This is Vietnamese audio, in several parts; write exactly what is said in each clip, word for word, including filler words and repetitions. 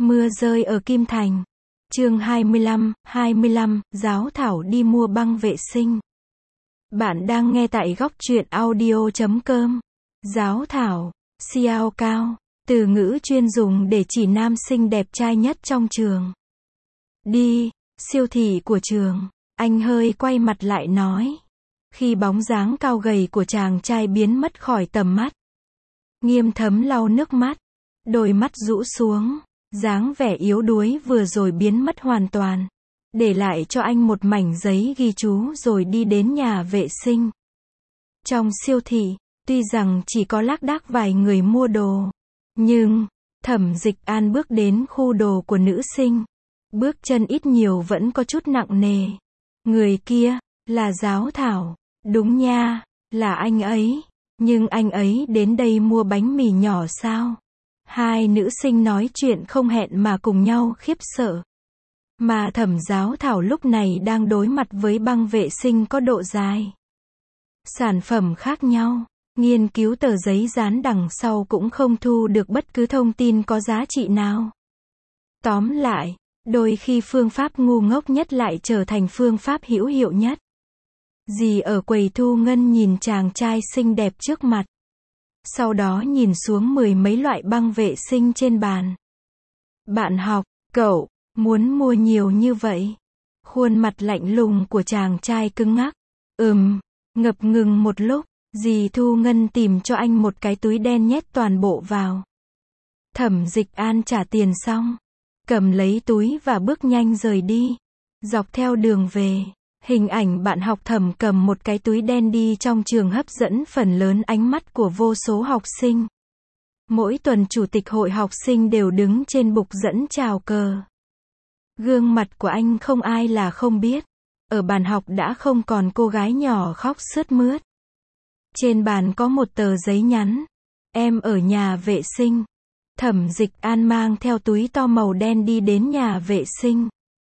Mưa rơi ở Kim Thành. Chương hai mươi lăm, hai mươi lăm, Giáo Thảo đi mua băng vệ sinh. Bạn đang nghe tại góc truyện audio chấm com. Giáo Thảo, Xiao Cao, từ ngữ chuyên dùng để chỉ nam sinh đẹp trai nhất trong trường. Đi, siêu thị của trường. Anh hơi quay mặt lại nói. Khi bóng dáng cao gầy của chàng trai biến mất khỏi tầm mắt, Nghiêm Thấm lau nước mắt, đôi mắt rũ xuống, dáng vẻ yếu đuối vừa rồi biến mất hoàn toàn, để lại cho anh một mảnh giấy ghi chú rồi đi đến nhà vệ sinh. Trong siêu thị, tuy rằng chỉ có lác đác vài người mua đồ, nhưng Thẩm Dịch An bước đến khu đồ của nữ sinh, bước chân ít nhiều vẫn có chút nặng nề. Người kia là Giáo Thảo. Đúng nha, là anh ấy. Nhưng anh ấy đến đây mua bánh mì nhỏ sao? Hai nữ sinh nói chuyện không hẹn mà cùng nhau khiếp sợ. Mà Thẩm Giáo Thảo lúc này đang đối mặt với băng vệ sinh có độ dài, sản phẩm khác nhau. Nghiên cứu tờ giấy dán đằng sau cũng không thu được bất cứ thông tin có giá trị nào. Tóm lại, đôi khi phương pháp ngu ngốc nhất lại trở thành phương pháp hữu hiệu nhất. Dì ở quầy thu ngân nhìn chàng trai xinh đẹp trước mặt, sau đó nhìn xuống mười mấy loại băng vệ sinh trên bàn. Bạn học, cậu muốn mua nhiều như vậy? Khuôn mặt lạnh lùng của chàng trai cứng ngắc. Ừm, ngập ngừng một lúc, dì thu ngân tìm cho anh một cái túi đen nhét toàn bộ vào. Thẩm Dịch An trả tiền xong, cầm lấy túi và bước nhanh rời đi. Dọc theo đường về, hình ảnh bạn học Thẩm cầm một cái túi đen đi trong trường hấp dẫn phần lớn ánh mắt của vô số học sinh. Mỗi tuần chủ tịch hội học sinh đều đứng trên bục dẫn chào cờ. Gương mặt của anh không ai là không biết. Ở bàn học đã không còn cô gái nhỏ khóc sướt mướt. Trên bàn có một tờ giấy nhắn. Em ở nhà vệ sinh. Thẩm Dịch An mang theo túi to màu đen đi đến nhà vệ sinh.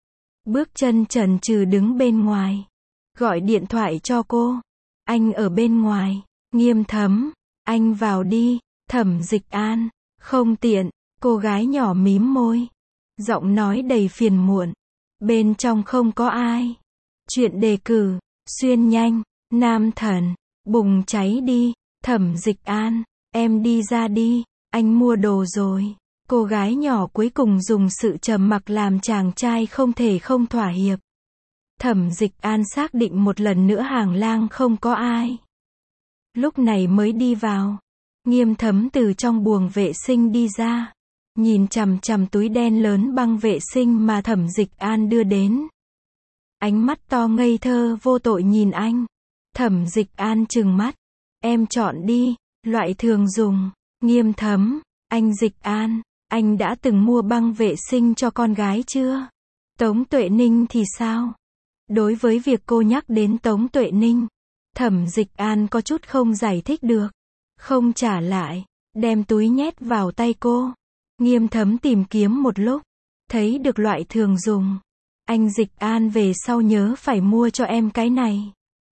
Bước chân chần chừ đứng bên ngoài. Gọi điện thoại cho cô. Anh ở bên ngoài. Nghiêm Thấm, anh vào đi. Thẩm Dịch An, không tiện. Cô gái nhỏ mím môi, giọng nói đầy phiền muộn. Bên trong không có ai. Chuyện đề cử, xuyên nhanh, nam thần, bùng cháy đi. Thẩm Dịch An, em đi ra đi, anh mua đồ rồi. Cô gái nhỏ cuối cùng dùng sự trầm mặc làm chàng trai không thể không thỏa hiệp. Thẩm Dịch An xác định một lần nữa hàng lang không có ai. Lúc này mới đi vào. Nghiêm Thấm từ trong buồng vệ sinh đi ra, nhìn chằm chằm túi đen lớn băng vệ sinh mà Thẩm Dịch An đưa đến. Ánh mắt to ngây thơ vô tội nhìn anh. Thẩm Dịch An trừng mắt. Em chọn đi, loại thường dùng. Nghiêm Thấm, anh Dịch An, anh đã từng mua băng vệ sinh cho con gái chưa? Tống Tuệ Ninh thì sao? Đối với việc cô nhắc đến Tống Tuệ Ninh, Thẩm Dịch An có chút không giải thích được. Không trả lại, đem túi nhét vào tay cô. Nghiêm Thấm tìm kiếm một lúc, thấy được loại thường dùng. Anh Dịch An về sau nhớ phải mua cho em cái này.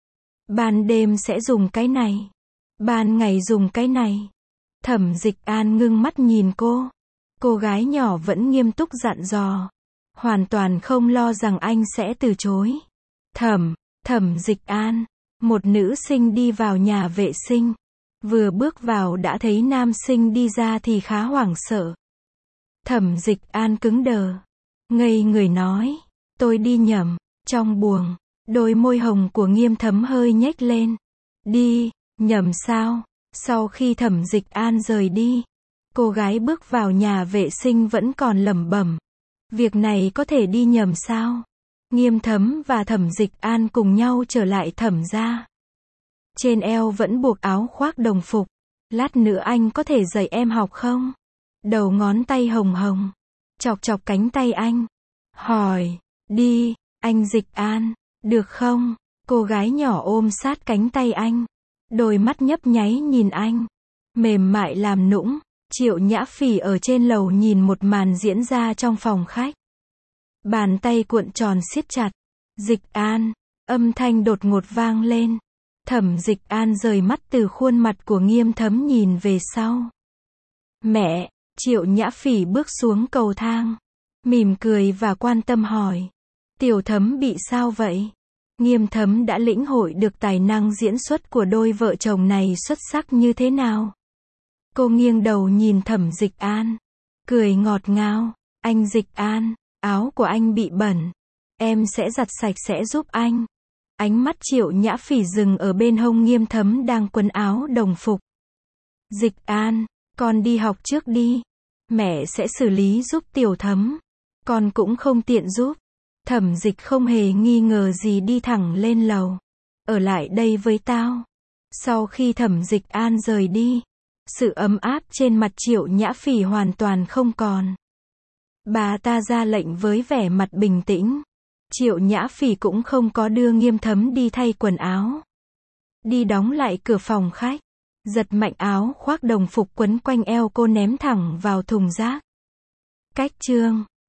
Ban đêm sẽ dùng cái này, ban ngày dùng cái này. Thẩm Dịch An ngưng mắt nhìn cô. Cô gái nhỏ vẫn nghiêm túc dặn dò, hoàn toàn không lo rằng anh sẽ từ chối. Thẩm, Thẩm Dịch An, một nữ sinh đi vào nhà vệ sinh. Vừa bước vào đã thấy nam sinh đi ra thì khá hoảng sợ. Thẩm Dịch An cứng đờ, ngây người nói, tôi đi nhầm. Trong buồng, đôi môi hồng của Nghiêm Thấm hơi nhếch lên. Đi, nhầm sao? Sau khi Thẩm Dịch An rời đi, cô gái bước vào nhà vệ sinh vẫn còn lẩm bẩm. Việc này có thể đi nhầm sao? Nghiêm Thấm và Thẩm Dịch An cùng nhau trở lại Thẩm gia. Trên eo vẫn buộc áo khoác đồng phục. Lát nữa anh có thể dạy em học không? Đầu ngón tay hồng hồng, chọc chọc cánh tay anh. Hỏi, đi, anh Dịch An, được không? Cô gái nhỏ ôm sát cánh tay anh. Đôi mắt nhấp nháy nhìn anh. Mềm mại làm nũng. Triệu Nhã Phỉ ở trên lầu nhìn một màn diễn ra trong phòng khách. Bàn tay cuộn tròn siết chặt. Dịch An, âm thanh đột ngột vang lên. Thẩm Dịch An rời mắt từ khuôn mặt của Nghiêm Thấm nhìn về sau. Mẹ, Triệu Nhã Phỉ bước xuống cầu thang, mỉm cười và quan tâm hỏi. Tiểu Thấm bị sao vậy? Nghiêm Thấm đã lĩnh hội được tài năng diễn xuất của đôi vợ chồng này xuất sắc như thế nào. Cô nghiêng đầu nhìn Thẩm Dịch An, cười ngọt ngào. Anh Dịch An, áo của anh bị bẩn. Em sẽ giặt sạch sẽ giúp anh. Ánh mắt Triệu Nhã Phỉ dừng ở bên hông Nghiêm Thấm đang quấn áo đồng phục. Dịch An, con đi học trước đi. Mẹ sẽ xử lý giúp Tiểu Thấm. Con cũng không tiện giúp. Thẩm Dịch không hề nghi ngờ gì đi thẳng lên lầu. Ở lại đây với tao. Sau khi Thẩm Dịch An rời đi, sự ấm áp trên mặt Triệu Nhã Phỉ hoàn toàn không còn. Bà ta ra lệnh với vẻ mặt bình tĩnh. Triệu Nhã Phỉ cũng không có đưa Nghiêm Thấm đi thay quần áo. Đi đóng lại cửa phòng khách, giật mạnh áo khoác đồng phục quấn quanh eo cô ném thẳng vào thùng rác. Cách chương